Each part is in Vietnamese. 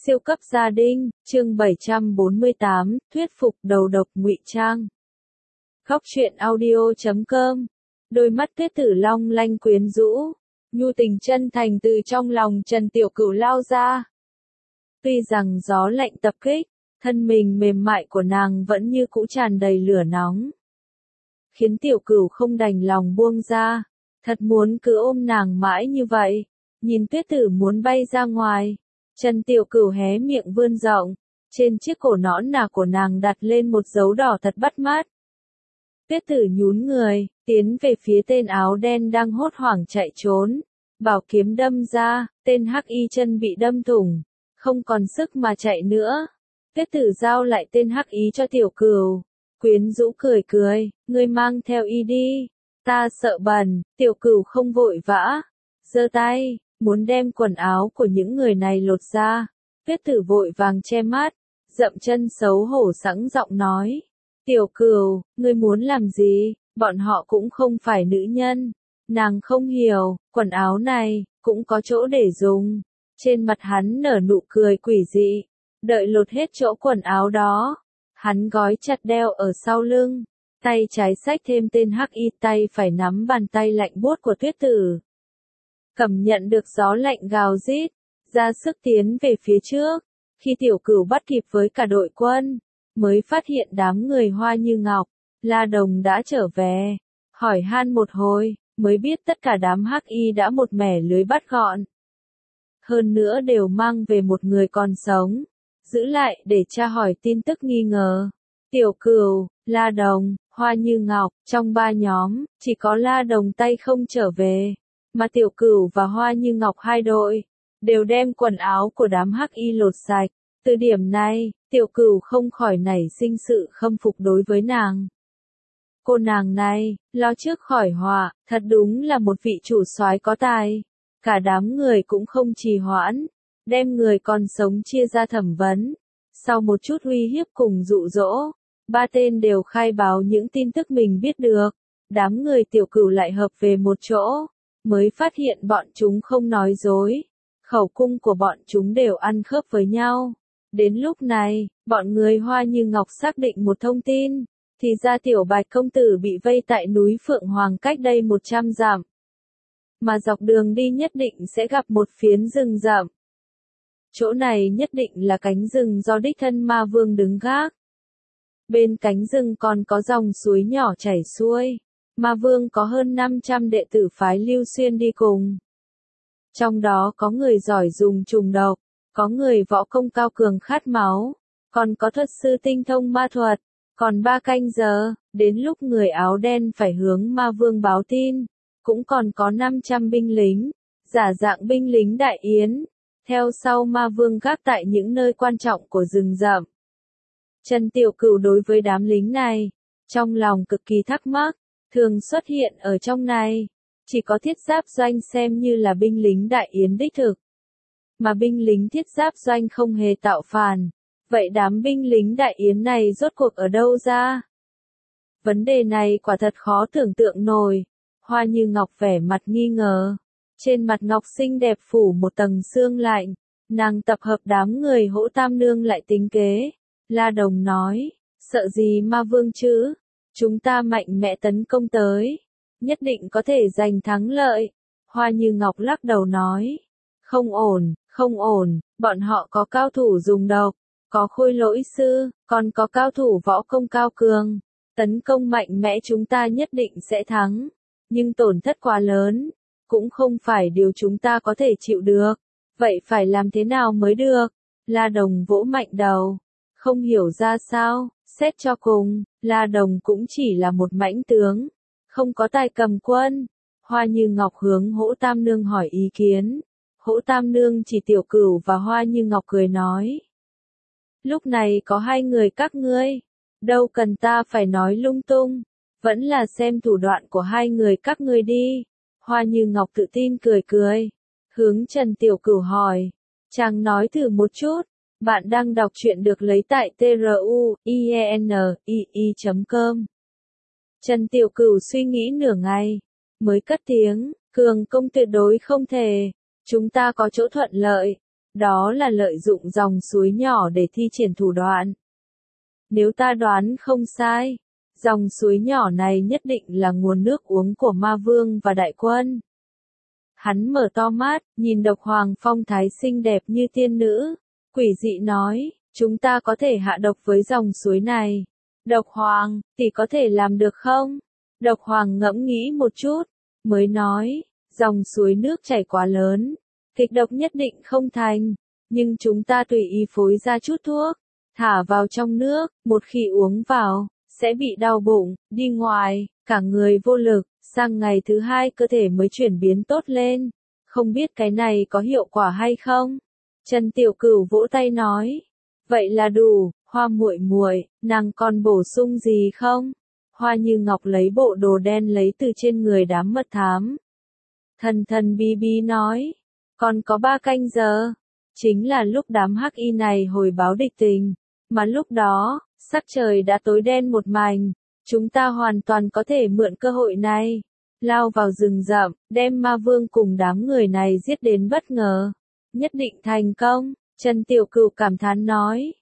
Siêu cấp gia đình, chương 748, thuyết phục đầu độc ngụy trang. Khóc chuyện audio.com. Đôi mắt Tuyết Tử long lanh quyến rũ, nhu tình chân thành từ trong lòng Trần Tiểu Cửu lao ra. Tuy rằng gió lạnh tập kích, thân mình mềm mại của nàng vẫn như cũ tràn đầy lửa nóng, khiến Tiểu Cửu không đành lòng buông ra, thật muốn cứ ôm nàng mãi như vậy. Nhìn Tuyết Tử muốn bay ra ngoài, Trần Tiểu Cửu hé miệng vươn rộng, trên chiếc cổ nõn nà của nàng đặt lên một dấu đỏ thật bắt mắt. Tuyết Tử nhún người, tiến về phía tên áo đen đang hốt hoảng chạy trốn, bảo kiếm đâm ra, tên hắc y chân bị đâm thủng, không còn sức mà chạy nữa. Tuyết Tử giao lại tên hắc y cho Tiểu Cửu, quyến rũ cười cười, ngươi mang theo y đi, ta sợ bẩn. Tiểu Cửu không vội vã, giơ tay muốn đem quần áo của những người này lột ra. Tuyết Tử vội vàng che mắt, dậm chân xấu hổ sẵn giọng nói, Tiểu Cửu, ngươi muốn làm gì, bọn họ cũng không phải nữ nhân. Nàng không hiểu, quần áo này cũng có chỗ để dùng. Trên mặt hắn nở nụ cười quỷ dị, đợi lột hết chỗ quần áo đó, hắn gói chặt đeo ở sau lưng, tay trái xách thêm tên hắc y, tay phải nắm bàn tay lạnh buốt của Tuyết Tử. Cảm nhận được gió lạnh gào rít, ra sức tiến về phía trước. Khi Tiểu Cửu bắt kịp với cả đội quân, mới phát hiện đám người Hoa Như Ngọc, La Đồng đã trở về. Hỏi han một hồi, mới biết tất cả đám hắc y đã một mẻ lưới bắt gọn. Hơn nữa đều mang về một người còn sống, giữ lại để tra hỏi tin tức nghi ngờ. Tiểu Cửu, La Đồng, Hoa Như Ngọc, trong ba nhóm, chỉ có La Đồng tay không trở về, mà Tiểu Cửu và Hoa Như Ngọc hai đội, đều đem quần áo của đám hắc y lột sạch. Từ điểm này, Tiểu Cửu không khỏi nảy sinh sự khâm phục đối với nàng. Cô nàng này, lo trước khỏi họa, thật đúng là một vị chủ soái có tài. Cả đám người cũng không trì hoãn, đem người còn sống chia ra thẩm vấn. Sau một chút uy hiếp cùng dụ dỗ, ba tên đều khai báo những tin tức mình biết được. Đám người Tiểu Cửu lại hợp về một chỗ, mới phát hiện bọn chúng không nói dối. Khẩu cung của bọn chúng đều ăn khớp với nhau. Đến lúc này, bọn người Hoa Như Ngọc xác định một thông tin, thì ra Tiểu Bạch công tử bị vây tại núi Phượng Hoàng cách đây 100 dặm. Mà dọc đường đi nhất định sẽ gặp một phiến rừng rậm. Chỗ này nhất định là cánh rừng do đích thân Ma Vương đứng gác. Bên cánh rừng còn có dòng suối nhỏ chảy xuôi. Ma Vương có hơn 500 đệ tử phái Lưu Xuyên đi cùng. Trong đó có người giỏi dùng trùng độc, có người võ công cao cường khát máu, còn có thuật sư tinh thông ma thuật. Còn 3 canh giờ, đến lúc người áo đen phải hướng Ma Vương báo tin, cũng còn có 500 binh lính, giả dạng binh lính đại yến, theo sau Ma Vương gác tại những nơi quan trọng của rừng rậm. Trần Tiểu Cửu đối với đám lính này, trong lòng cực kỳ thắc mắc, thường xuất hiện ở trong này, chỉ có Thiết Giáp Doanh xem như là binh lính đại yến đích thực. Mà binh lính Thiết Giáp Doanh không hề tạo phản. Vậy đám binh lính đại yến này rốt cuộc ở đâu ra? Vấn đề này quả thật khó tưởng tượng nổi. Hoa Như Ngọc vẻ mặt nghi ngờ. Trên mặt Ngọc xinh đẹp phủ một tầng sương lạnh. Nàng tập hợp đám người Hỗ Tam Nương lại tính kế. La Đồng nói, sợ gì Ma Vương chứ? Chúng ta mạnh mẽ tấn công tới, nhất định có thể giành thắng lợi. Hoa Như Ngọc lắc đầu nói, không ổn, không ổn, bọn họ có cao thủ dùng độc, có khôi lỗi sư, còn có cao thủ võ công cao cường. Tấn công mạnh mẽ chúng ta nhất định sẽ thắng, nhưng tổn thất quá lớn, cũng không phải điều chúng ta có thể chịu được. Vậy phải làm thế nào mới được? La Đồng vỗ mạnh đầu, không hiểu ra sao. Xét cho cùng, La Đồng cũng chỉ là một mãnh tướng, không có tài cầm quân. Hoa Như Ngọc hướng Hỗ Tam Nương hỏi ý kiến. Hỗ Tam Nương chỉ Tiểu Cửu và Hoa Như Ngọc cười nói, lúc này có hai người các ngươi, đâu cần ta phải nói lung tung, vẫn là xem thủ đoạn của hai người các ngươi đi. Hoa Như Ngọc tự tin cười cười, hướng Trần Tiểu Cửu hỏi, chàng nói thử một chút. Bạn đang đọc truyện được lấy tại truyenii.com. Trần Tiểu Cửu suy nghĩ nửa ngày, mới cất tiếng, cường công tuyệt đối không thể. Chúng ta có chỗ thuận lợi, Đó là lợi dụng dòng suối nhỏ để thi triển thủ đoạn. Nếu ta đoán không sai, dòng suối nhỏ này nhất định là nguồn nước uống của ma vương và đại quân. Hắn mở to mắt, nhìn độc hoàng phong thái xinh đẹp như tiên nữ, quỷ dị nói, chúng ta có thể hạ độc với dòng suối này. Độc hoàng, tỷ có thể làm được không? Độc hoàng ngẫm nghĩ một chút, mới nói, dòng suối nước chảy quá lớn, kịch độc nhất định không thành, nhưng chúng ta tùy ý phối ra chút thuốc, thả vào trong nước, một khi uống vào, sẽ bị đau bụng, đi ngoài, cả người vô lực, sang ngày thứ hai cơ thể mới chuyển biến tốt lên. Không biết cái này có hiệu quả hay không? Trần Tiểu Cửu vỗ tay nói, vậy là đủ, Hoa muội muội, nàng còn bổ sung gì không? Hoa Như Ngọc lấy bộ đồ đen lấy từ trên người đám mật thám. Thần thần bí bí nói, còn có 3 canh giờ, chính là lúc đám hắc y này hồi báo địch tình, mà lúc đó, sắc trời đã tối đen một mảnh, chúng ta hoàn toàn có thể mượn cơ hội này, lao vào rừng rậm, đem ma vương cùng đám người này giết đến bất ngờ, nhất định thành công. Trần Tiểu Cửu cảm thán nói,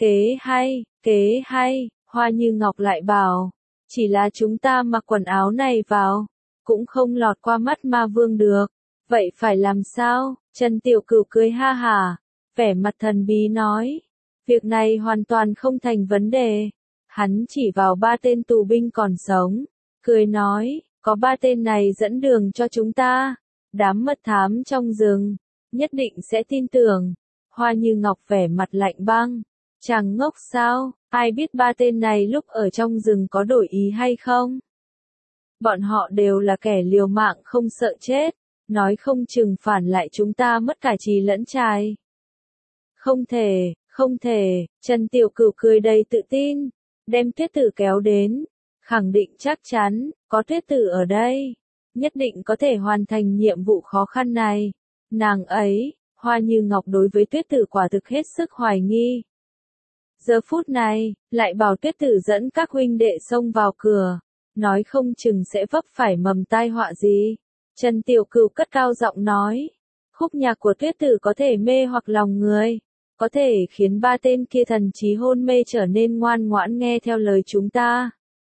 kế hay, Hoa Như Ngọc lại bảo, chỉ là chúng ta mặc quần áo này vào, cũng không lọt qua mắt ma vương được, vậy phải làm sao? Trần Tiểu Cửu cười ha hả, vẻ mặt thần bí nói, việc này hoàn toàn không thành vấn đề. Hắn chỉ vào 3 tên tù binh còn sống, cười nói, có 3 tên này dẫn đường cho chúng ta, đám mật thám trong rừng, nhất định sẽ tin tưởng. Hoa Như Ngọc vẻ mặt lạnh băng, chàng ngốc sao, ai biết 3 tên này lúc ở trong rừng có đổi ý hay không? Bọn họ đều là kẻ liều mạng không sợ chết, nói không chừng phản lại chúng ta mất cả trì lẫn trai. Không thể, Trần Tiểu Cửu cười đầy tự tin, đem Tuyết Tử kéo đến, khẳng định chắc chắn, có Tuyết Tử ở đây, nhất định có thể hoàn thành nhiệm vụ khó khăn này. Nàng ấy, Hoa Như Ngọc đối với Tuyết Tử quả thực hết sức hoài nghi. Giờ phút này, lại bảo Tuyết Tử dẫn các huynh đệ xông vào cửa, nói không chừng sẽ vấp phải mầm tai họa gì. Trần Tiểu Cửu cất cao giọng nói, khúc nhạc của Tuyết Tử có thể mê hoặc lòng người, có thể khiến 3 tên kia thần trí hôn mê trở nên ngoan ngoãn nghe theo lời chúng ta.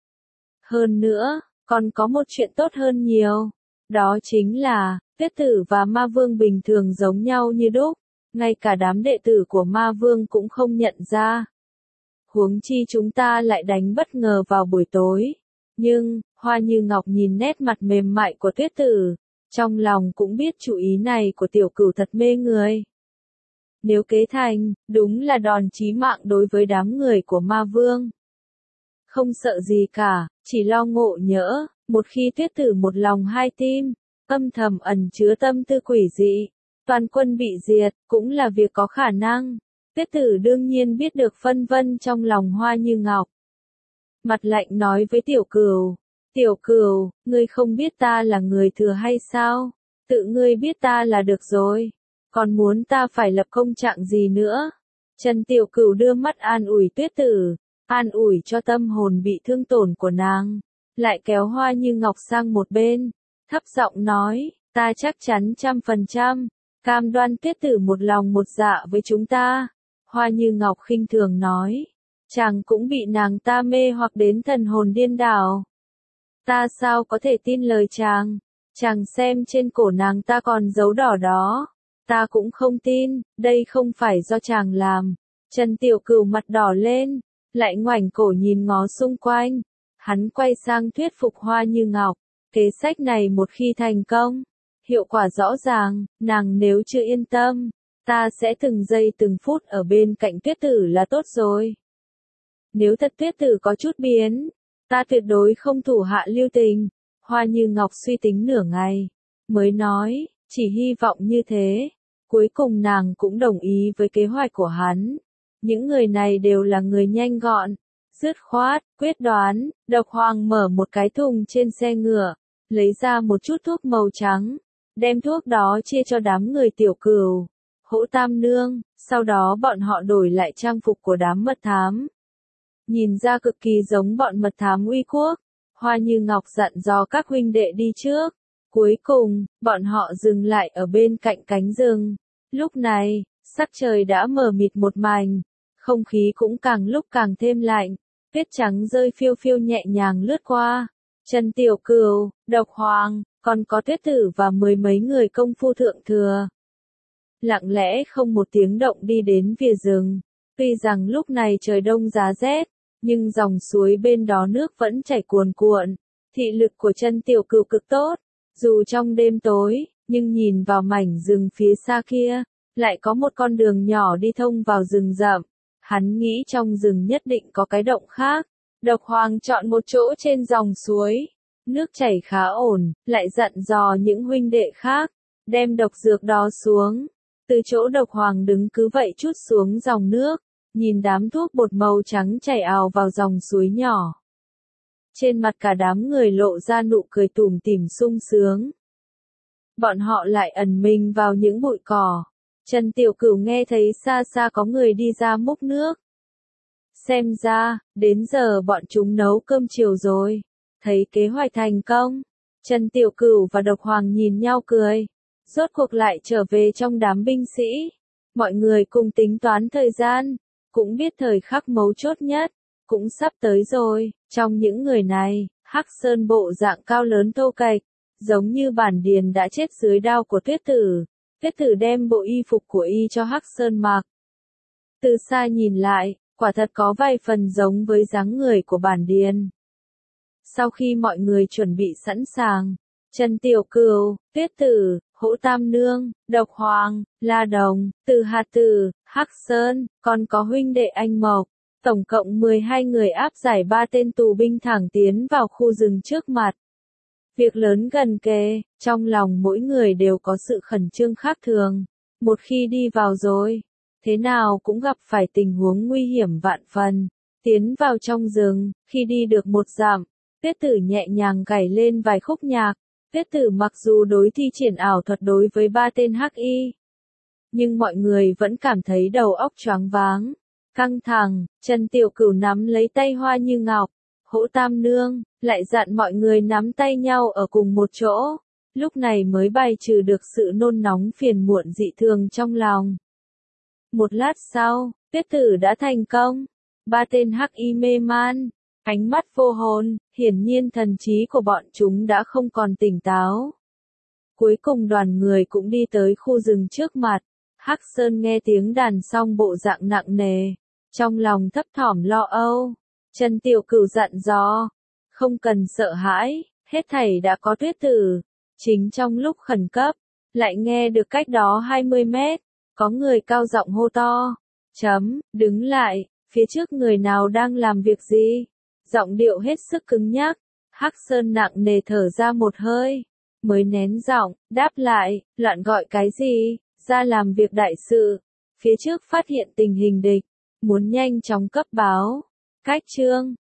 Hơn nữa, còn có một chuyện tốt hơn nhiều, đó chính là, Tuyết Tử và Ma Vương bình thường giống nhau như đúc, ngay cả đám đệ tử của Ma Vương cũng không nhận ra. Huống chi chúng ta lại đánh bất ngờ vào buổi tối. Nhưng, Hoa Như Ngọc nhìn nét mặt mềm mại của Tuyết Tử, trong lòng cũng biết chủ ý này của Tiểu Cửu thật mê người. Nếu kế thành, đúng là đòn chí mạng đối với đám người của Ma Vương. Không sợ gì cả, chỉ lo ngộ nhỡ, một khi Tuyết Tử một lòng hai tim, âm thầm ẩn chứa tâm tư quỷ dị, toàn quân bị diệt, cũng là việc có khả năng. Tuyết Tử đương nhiên biết được phân vân trong lòng Hoa Như Ngọc. Mặt lạnh nói với Tiểu Cửu, ngươi không biết ta là người thừa hay sao? Tự ngươi biết ta là được rồi. Còn muốn ta phải lập công trạng gì nữa? Trần Tiểu Cửu đưa mắt an ủi Tuyết Tử, an ủi cho tâm hồn bị thương tổn của nàng, lại kéo Hoa Như Ngọc sang một bên, thấp giọng nói, ta chắc chắn 100%, cam đoan Tuyết Tử một lòng một dạ với chúng ta. Hoa Như Ngọc khinh thường nói, chàng cũng bị nàng ta mê hoặc đến thần hồn điên đảo. Ta sao có thể tin lời chàng? Chàng xem trên cổ nàng ta còn dấu đỏ đó. Ta cũng không tin, đây không phải do chàng làm. Trần Tiểu Cửu mặt đỏ lên, lại ngoảnh cổ nhìn ngó xung quanh. Hắn quay sang thuyết phục Hoa Như Ngọc, kế sách này một khi thành công, hiệu quả rõ ràng, nàng nếu chưa yên tâm, ta sẽ từng giây từng phút ở bên cạnh Tuyết Tử là tốt rồi. Nếu thật Tuyết Tử có chút biến, ta tuyệt đối không thủ hạ lưu tình. Hoa Như Ngọc suy tính nửa ngày, mới nói, chỉ hy vọng như thế. Cuối cùng nàng cũng đồng ý với kế hoạch của hắn. Những người này đều là người nhanh gọn, dứt khoát, quyết đoán. Độc Hoàng mở một cái thùng trên xe ngựa, lấy ra một chút thuốc màu trắng, đem thuốc đó chia cho đám người Tiểu Cửu, Hỗ Tam Nương, sau đó bọn họ đổi lại trang phục của đám mật thám. Nhìn ra cực kỳ giống bọn mật thám uy quốc. Hoa Như Ngọc dặn dò các huynh đệ đi trước. Cuối cùng, bọn họ dừng lại ở bên cạnh cánh rừng. Lúc này, Sắc trời đã mờ mịt một mảnh, không khí cũng càng lúc càng thêm lạnh, tuyết trắng rơi phiêu phiêu nhẹ nhàng lướt qua. Trần Tiểu Cửu, Độc Hoàng, còn có Tuyết Tử và mười mấy người công phu thượng thừa. Lặng lẽ không một tiếng động đi đến phía rừng. Tuy rằng lúc này trời đông giá rét, nhưng dòng suối bên đó nước vẫn chảy cuồn cuộn. Thị lực của Trần Tiểu Cửu cực tốt, dù trong đêm tối, nhưng nhìn vào mảnh rừng phía xa kia, lại có một con đường nhỏ đi thông vào rừng rậm. Hắn nghĩ trong rừng nhất định có cái động khác. Độc Hoàng chọn một chỗ trên dòng suối, nước chảy khá ổn, lại dặn dò những huynh đệ khác, đem độc dược đó xuống. Từ chỗ Độc Hoàng đứng cứ vậy chút xuống dòng nước, nhìn đám thuốc bột màu trắng chảy ào vào dòng suối nhỏ. Trên mặt cả đám người lộ ra nụ cười tủm tỉm sung sướng. Bọn họ lại ẩn mình vào những bụi cỏ. Trần Tiểu Cửu nghe thấy xa xa có người đi ra múc nước. Xem ra, đến giờ bọn chúng nấu cơm chiều rồi. Thấy kế hoạch thành công, Trần Tiểu Cửu và Độc Hoàng nhìn nhau cười. Rốt cuộc lại trở về trong đám binh sĩ. Mọi người cùng tính toán thời gian, cũng biết thời khắc mấu chốt nhất, cũng sắp tới rồi. Trong những người này, Hắc Sơn bộ dạng cao lớn thô kệch, giống như Bản Điền đã chết dưới đao của Tuyết Tử. Tuyết Tử đem bộ y phục của y cho Hắc Sơn mặc. Từ xa nhìn lại, quả thật có vài phần giống với dáng người của Bản Điền. Sau khi mọi người chuẩn bị sẵn sàng, Trần Tiểu Cửu, Tuyết Tử, Hỗ Tam Nương, Độc Hoàng, La Đồng, Từ Hạt Tử, Hắc Sơn, còn có huynh đệ Anh Mộc, tổng cộng 12 người áp giải 3 tên tù binh thẳng tiến vào khu rừng trước mặt. Việc lớn gần kề, trong lòng mỗi người đều có sự khẩn trương khác thường. Một khi đi vào rồi, thế nào cũng gặp phải tình huống nguy hiểm vạn phần. Tiến vào trong rừng, khi đi được một dặm, Tuyết Tử nhẹ nhàng gảy lên vài khúc nhạc. Tuyết Tử mặc dù đối thi triển ảo thuật đối với 3 tên hắc y, nhưng mọi người vẫn cảm thấy đầu óc choáng váng, căng thẳng. Trần Tiểu Cửu nắm lấy tay Hoa Như Ngọc, Hỗ Tam Nương, lại dặn mọi người nắm tay nhau ở cùng một chỗ, lúc này mới bài trừ được sự nôn nóng phiền muộn dị thường trong lòng. Một lát sau, Tuyết Tử đã thành công. 3 tên hắc y mê man, ánh mắt vô hồn, hiển nhiên thần trí của bọn chúng đã không còn tỉnh táo. Cuối cùng đoàn người cũng đi tới khu rừng trước mặt. Hắc Sơn nghe tiếng đàn xong bộ dạng nặng nề, trong lòng thấp thỏm lo âu. Trần Tiểu Cửu dặn dò, không cần sợ hãi, hết thảy đã có Tuyết Tử. Chính trong lúc khẩn cấp, lại nghe được cách đó 20 mét, có người cao giọng hô to, đứng lại, phía trước người nào đang làm việc gì? Giọng điệu hết sức cứng nhắc. Hắc Sơn nặng nề thở ra một hơi, mới nén giọng, đáp lại, loạn gọi cái gì, ra làm việc đại sự. Phía trước phát hiện tình hình địch, muốn nhanh chóng cấp báo. Cách chương